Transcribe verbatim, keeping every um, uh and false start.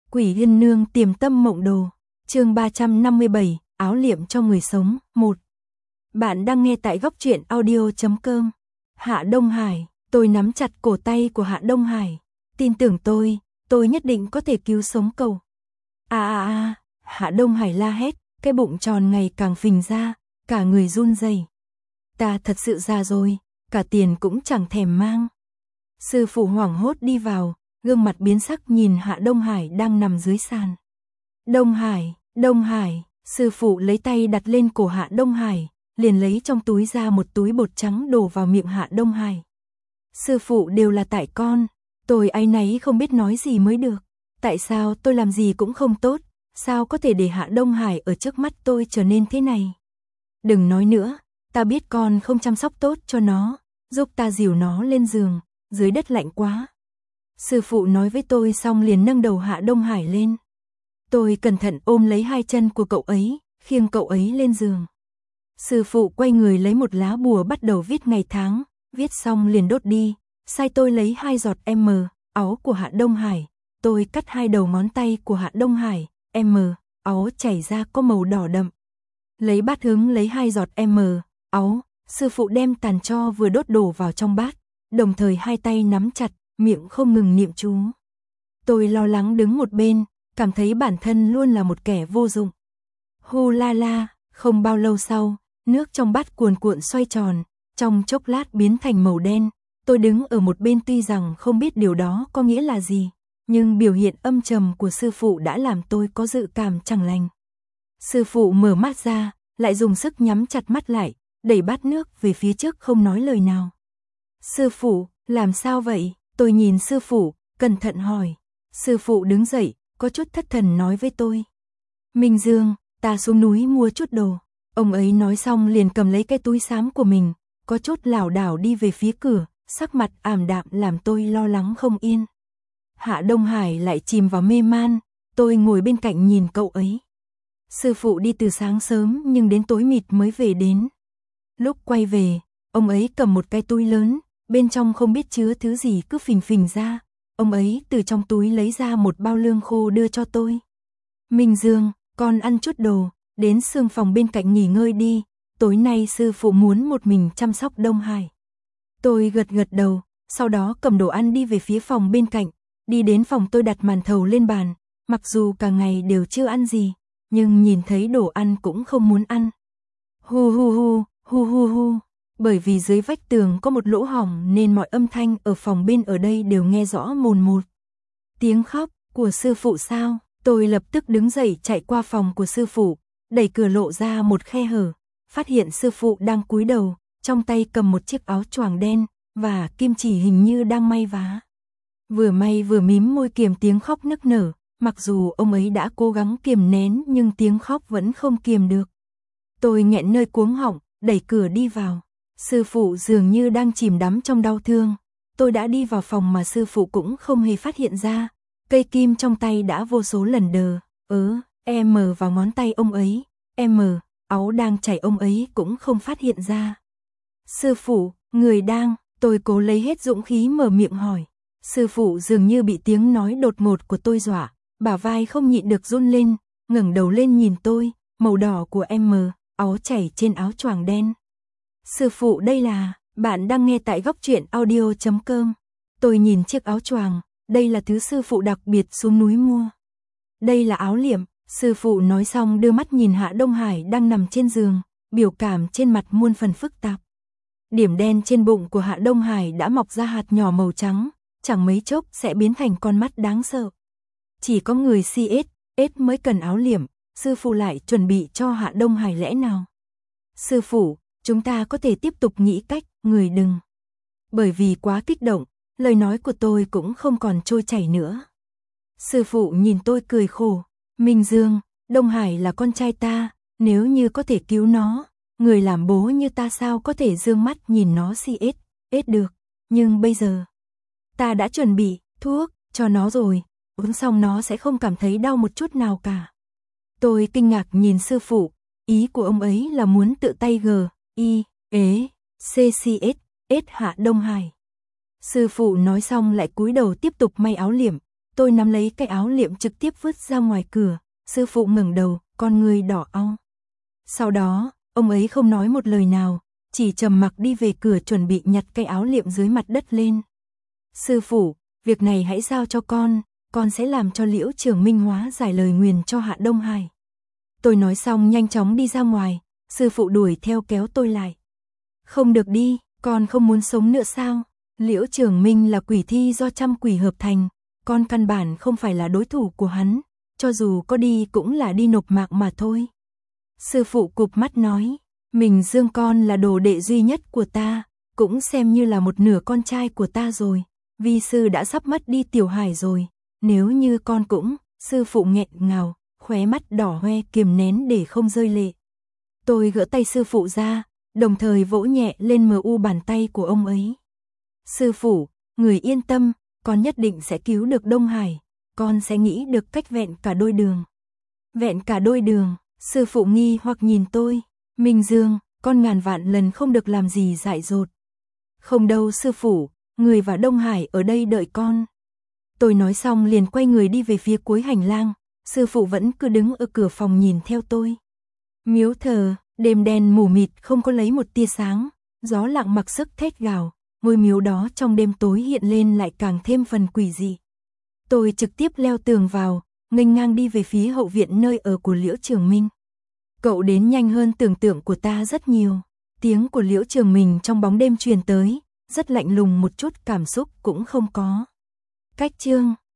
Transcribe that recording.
Quỷ Yên Nương Tiềm Tâm Mộng Đồ, chương ba trăm năm mươi bảy, áo liệm cho người sống, một. Bạn đang nghe tại góc truyện audio chấm com. Hạ Đông Hải, tôi nắm chặt cổ tay của Hạ Đông Hải. Tin tưởng tôi, tôi nhất định có thể cứu sống cậu. À à à, Hạ Đông Hải la hét, cái bụng tròn ngày càng phình ra, cả người run rẩy. Ta thật sự già rồi, cả tiền cũng chẳng thèm mang. Sư phụ hoảng hốt đi vào, gương mặt biến sắc nhìn Hạ Đông Hải đang nằm dưới sàn. Đông Hải, Đông Hải, sư phụ lấy tay đặt lên cổ Hạ Đông Hải, liền lấy trong túi ra một túi bột trắng đổ vào miệng Hạ Đông Hải. Sư phụ đều là tại con, tôi áy náy không biết nói gì mới được. Tại sao tôi làm gì cũng không tốt, sao có thể để Hạ Đông Hải ở trước mắt tôi trở nên thế này? Đừng nói nữa, ta biết con không chăm sóc tốt cho nó, giúp ta dìu nó lên giường, dưới đất lạnh quá. Sư phụ nói với tôi xong liền nâng đầu Hạ Đông Hải lên. Tôi cẩn thận ôm lấy hai chân của cậu ấy, khiêng cậu ấy lên giường. Sư phụ quay người lấy một lá bùa bắt đầu viết ngày tháng, viết xong liền đốt đi, sai tôi lấy hai giọt M, áo của Hạ Đông Hải. Tôi cắt hai đầu ngón tay của Hạ Đông Hải, M, áo chảy ra có màu đỏ đậm. Lấy bát hứng lấy hai giọt M, áo, sư phụ đem tàn tro vừa đốt đổ vào trong bát, đồng thời hai tay nắm chặt, miệng không ngừng niệm chú. Tôi lo lắng đứng một bên, cảm thấy bản thân luôn là một kẻ vô dụng. Hu la la, không bao lâu sau, nước trong bát cuồn cuộn xoay tròn, trong chốc lát biến thành màu đen. Tôi đứng ở một bên tuy rằng không biết điều đó có nghĩa là gì, nhưng biểu hiện âm trầm của sư phụ đã làm tôi có dự cảm chẳng lành. Sư phụ mở mắt ra, lại dùng sức nhắm chặt mắt lại, đẩy bát nước về phía trước không nói lời nào. Sư phụ, làm sao vậy? Tôi nhìn sư phụ, cẩn thận hỏi. Sư phụ đứng dậy, có chút thất thần nói với tôi. Minh Dương, ta xuống núi mua chút đồ. Ông ấy nói xong liền cầm lấy cái túi xám của mình, có chút lảo đảo đi về phía cửa, sắc mặt ảm đạm làm tôi lo lắng không yên. Hạ Đông Hải lại chìm vào mê man, tôi ngồi bên cạnh nhìn cậu ấy. Sư phụ đi từ sáng sớm nhưng đến tối mịt mới về đến. Lúc quay về, ông ấy cầm một cái túi lớn, bên trong không biết chứa thứ gì cứ phình phình ra. Ông ấy từ trong túi lấy ra một bao lương khô đưa cho tôi. Minh Dương, con ăn chút đồ, đến sương phòng bên cạnh nghỉ ngơi đi, tối nay sư phụ muốn một mình chăm sóc Đông Hải. Tôi gật gật đầu, sau đó cầm đồ ăn đi về phía phòng bên cạnh, đi đến phòng tôi đặt màn thầu lên bàn, mặc dù cả ngày đều chưa ăn gì, nhưng nhìn thấy đồ ăn cũng không muốn ăn. Hu hu hu, hu hu hu, bởi vì dưới vách tường có một lỗ hổng nên mọi âm thanh ở phòng bên ở đây đều nghe rõ mồn một. Tiếng khóc của sư phụ sao? Tôi lập tức đứng dậy chạy qua phòng của sư phụ, đẩy cửa lộ ra một khe hở, phát hiện sư phụ đang cúi đầu, trong tay cầm một chiếc áo choàng đen, và kim chỉ hình như đang may vá. Vừa may vừa mím môi kiềm tiếng khóc nức nở, mặc dù ông ấy đã cố gắng kiềm nén nhưng tiếng khóc vẫn không kiềm được. Tôi nghẹn nơi cuống họng, đẩy cửa đi vào. Sư phụ dường như đang chìm đắm trong đau thương. Tôi đã đi vào phòng mà sư phụ cũng không hề phát hiện ra. Cây kim trong tay đã vô số lần đờ, ớ, em mờ vào ngón tay ông ấy. Em mờ, áo đang chảy ông ấy cũng không phát hiện ra. Sư phụ, người đang, tôi cố lấy hết dũng khí mở miệng hỏi. Sư phụ dường như bị tiếng nói đột ngột của tôi dọa, bả vai không nhịn được run lên, ngẩng đầu lên nhìn tôi, màu đỏ của em mờ, áo chảy trên áo choàng đen. Sư phụ đây là, bạn đang nghe tại góc truyện audio chấm com. Tôi nhìn chiếc áo choàng, đây là thứ sư phụ đặc biệt xuống núi mua. Đây là áo liệm, sư phụ nói xong đưa mắt nhìn Hạ Đông Hải đang nằm trên giường, biểu cảm trên mặt muôn phần phức tạp. Điểm đen trên bụng của Hạ Đông Hải đã mọc ra hạt nhỏ màu trắng, chẳng mấy chốc sẽ biến thành con mắt đáng sợ. Chỉ có người xê ét, ét mới cần áo liệm, sư phụ lại chuẩn bị cho Hạ Đông Hải lẽ nào? Sư phụ, chúng ta có thể tiếp tục nghĩ cách, người đừng. Bởi vì quá kích động, lời nói của tôi cũng không còn trôi chảy nữa. Sư phụ nhìn tôi cười khổ, Minh Dương, Đông Hải là con trai ta, nếu như có thể cứu nó, người làm bố như ta sao có thể dương mắt nhìn nó xê ét, ét được, nhưng bây giờ, ta đã chuẩn bị thuốc cho nó rồi, uống xong nó sẽ không cảm thấy đau một chút nào cả. Tôi kinh ngạc nhìn sư phụ, ý của ông ấy là muốn tự tay g, i, ế, xê xê ét, ét Hạ Đông Hải. Sư phụ nói xong lại cúi đầu tiếp tục may áo liệm, tôi nắm lấy cái áo liệm trực tiếp vứt ra ngoài cửa, sư phụ ngẩng đầu, con người đỏ au. Sau đó, ông ấy không nói một lời nào, chỉ trầm mặc đi về cửa chuẩn bị nhặt cái áo liệm dưới mặt đất lên. Sư phụ, việc này hãy giao cho con, con sẽ làm cho Liễu Trường Minh hóa giải lời nguyền cho Hạ Đông Hải. Tôi nói xong nhanh chóng đi ra ngoài, sư phụ đuổi theo kéo tôi lại. Không được đi, con không muốn sống nữa sao? Liễu Trường Minh là quỷ thi do trăm quỷ hợp thành, con căn bản không phải là đối thủ của hắn, cho dù có đi cũng là đi nộp mạng mà thôi. Sư phụ cụp mắt nói, mình Dương con là đồ đệ duy nhất của ta, cũng xem như là một nửa con trai của ta rồi, vi sư đã sắp mất đi Tiểu Hải rồi, nếu như con cũng, sư phụ nghẹn ngào, khóe mắt đỏ hoe kiềm nén để không rơi lệ. Tôi gỡ tay sư phụ ra, đồng thời vỗ nhẹ lên mờ u bàn tay của ông ấy. Sư phụ, người yên tâm, con nhất định sẽ cứu được Đông Hải, con sẽ nghĩ được cách vẹn cả đôi đường. Vẹn cả đôi đường, sư phụ nghi hoặc nhìn tôi, Minh Dương, con ngàn vạn lần không được làm gì dại dột. Không đâu sư phụ, người và Đông Hải ở đây đợi con. Tôi nói xong liền quay người đi về phía cuối hành lang, sư phụ vẫn cứ đứng ở cửa phòng nhìn theo tôi. Miếu thờ, đêm đen mù mịt không có lấy một tia sáng, gió lặng mặc sức thét gào, ngôi miếu đó trong đêm tối hiện lên lại càng thêm phần quỷ dị. Tôi trực tiếp leo tường vào, nghênh ngang đi về phía hậu viện nơi ở của Liễu Trường Minh. Cậu đến nhanh hơn tưởng tượng của ta rất nhiều. Tiếng của Liễu Trường Minh trong bóng đêm truyền tới, rất lạnh lùng một chút cảm xúc cũng không có. Cách chương